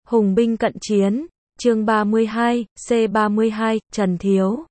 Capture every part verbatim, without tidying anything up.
Hùng binh cận chiến, chương ba mươi hai, C ba mươi hai, Trần Thiếu.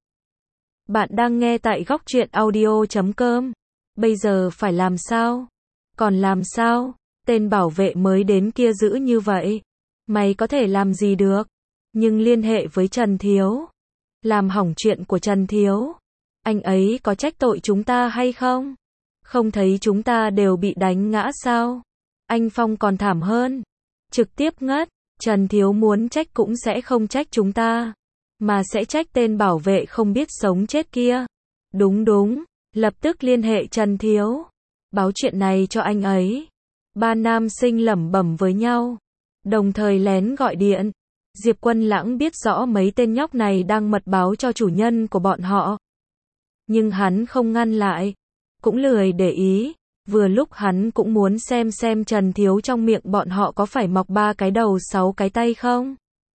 Bạn đang nghe tại góc truyện audio chấm com. Bây giờ phải làm sao? Còn làm sao? Tên bảo vệ mới đến kia dữ như vậy. Mày có thể làm gì được? Nhưng liên hệ với Trần Thiếu. Làm hỏng chuyện của Trần Thiếu. Anh ấy có trách tội chúng ta hay không? Không thấy chúng ta đều bị đánh ngã sao? Anh Phong còn thảm hơn. Trực tiếp ngất. Trần Thiếu muốn trách cũng sẽ không trách chúng ta, mà sẽ trách tên bảo vệ không biết sống chết kia. Đúng đúng, lập tức liên hệ Trần Thiếu. Báo chuyện này cho anh ấy. Ba nam sinh lẩm bẩm với nhau, đồng thời lén gọi điện. Diệp Quân Lãng biết rõ mấy tên nhóc này đang mật báo cho chủ nhân của bọn họ. Nhưng hắn không ngăn lại, cũng lười để ý. Vừa lúc hắn cũng muốn xem xem Trần Thiếu trong miệng bọn họ có phải mọc ba cái đầu sáu cái tay không?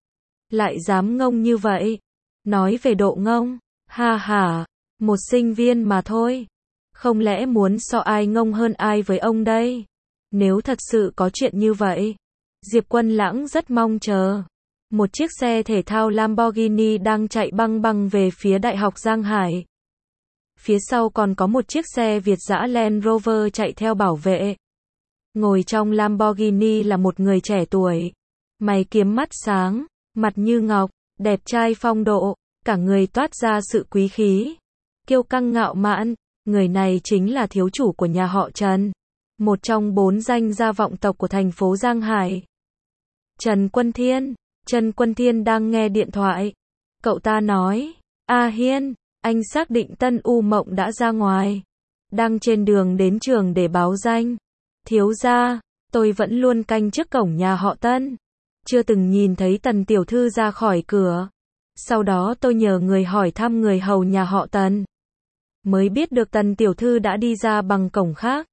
Lại dám ngông như vậy? Nói về độ ngông, ha ha, một sinh viên mà thôi. Không lẽ muốn so ai ngông hơn ai với ông đây? Nếu thật sự có chuyện như vậy, Diệp Quân Lãng rất mong chờ. Một chiếc xe thể thao Lamborghini đang chạy băng băng về phía Đại học Giang Hải. Phía sau còn có một chiếc xe Việt dã Land Rover chạy theo bảo vệ. Ngồi trong Lamborghini là một người trẻ tuổi. Mày kiếm mắt sáng, mặt như ngọc, đẹp trai phong độ, cả người toát ra sự quý khí. Kiêu căng ngạo mạn, người này chính là thiếu chủ của nhà họ Trần. Một trong bốn danh gia vọng tộc của thành phố Giang Hải. Trần Quân Thiên. Trần Quân Thiên đang nghe điện thoại. Cậu ta nói, A Hiên, anh xác định Tân U Mộng đã ra ngoài. Đang trên đường đến trường để báo danh. Thiếu gia, tôi vẫn luôn canh trước cổng nhà họ Tân. Chưa từng nhìn thấy Tần tiểu thư ra khỏi cửa. Sau đó tôi nhờ người hỏi thăm người hầu nhà họ Tần. Mới biết được Tần tiểu thư đã đi ra bằng cổng khác.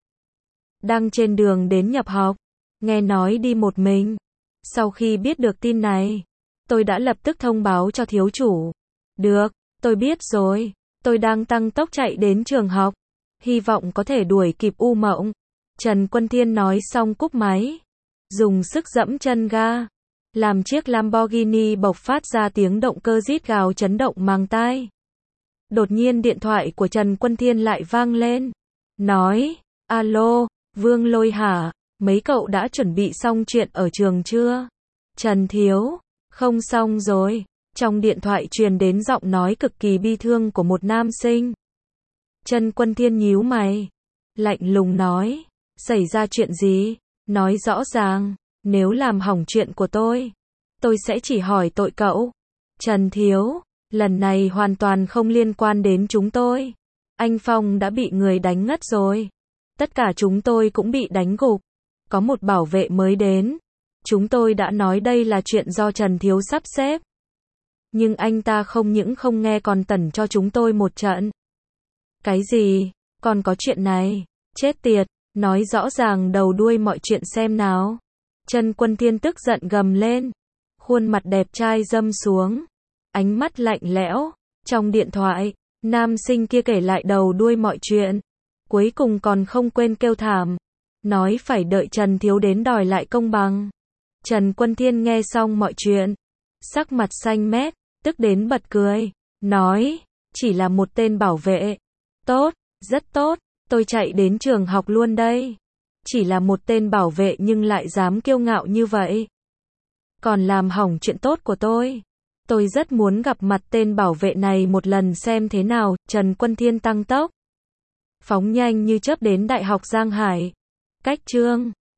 Đang trên đường đến nhập học. Nghe nói đi một mình. Sau khi biết được tin này, tôi đã lập tức thông báo cho thiếu chủ. Được. Tôi biết rồi, tôi đang tăng tốc chạy đến trường học, hy vọng có thể đuổi kịp U Mộng. Trần Quân Thiên nói xong cúp máy, dùng sức giẫm chân ga, làm chiếc Lamborghini bộc phát ra tiếng động cơ rít gào chấn động màng tai. Đột nhiên điện thoại của Trần Quân Thiên lại vang lên, nói, alo, Vương Lôi hả, mấy cậu đã chuẩn bị xong chuyện ở trường chưa? Trần Thiếu, không xong rồi. Trong điện thoại truyền đến giọng nói cực kỳ bi thương của một nam sinh. Trần Quân Thiên nhíu mày, lạnh lùng nói, xảy ra chuyện gì? Nói rõ ràng, nếu làm hỏng chuyện của tôi, tôi sẽ chỉ hỏi tội cậu. Trần Thiếu, lần này hoàn toàn không liên quan đến chúng tôi. Anh Phong đã bị người đánh ngất rồi. Tất cả chúng tôi cũng bị đánh gục. Có một bảo vệ mới đến. Chúng tôi đã nói đây là chuyện do Trần Thiếu sắp xếp. Nhưng anh ta không những không nghe còn tẩn cho chúng tôi một trận. Cái gì? Còn có chuyện này? Chết tiệt, nói rõ ràng đầu đuôi mọi chuyện xem nào. Trần Quân Thiên tức giận gầm lên. Khuôn mặt đẹp trai dâm xuống. Ánh mắt lạnh lẽo. Trong điện thoại, nam sinh kia kể lại đầu đuôi mọi chuyện. Cuối cùng còn không quên kêu thảm. Nói phải đợi Trần Thiếu đến đòi lại công bằng. Trần Quân Thiên nghe xong mọi chuyện. Sắc mặt xanh mét, tức đến bật cười, nói, chỉ là một tên bảo vệ. Tốt, rất tốt, tôi chạy đến trường học luôn đây. Chỉ là một tên bảo vệ nhưng lại dám kiêu ngạo như vậy. Còn làm hỏng chuyện tốt của tôi. Tôi rất muốn gặp mặt tên bảo vệ này một lần xem thế nào. Trần Quân Thiên tăng tốc. Phóng nhanh như chớp đến Đại học Giang Hải. Cách chương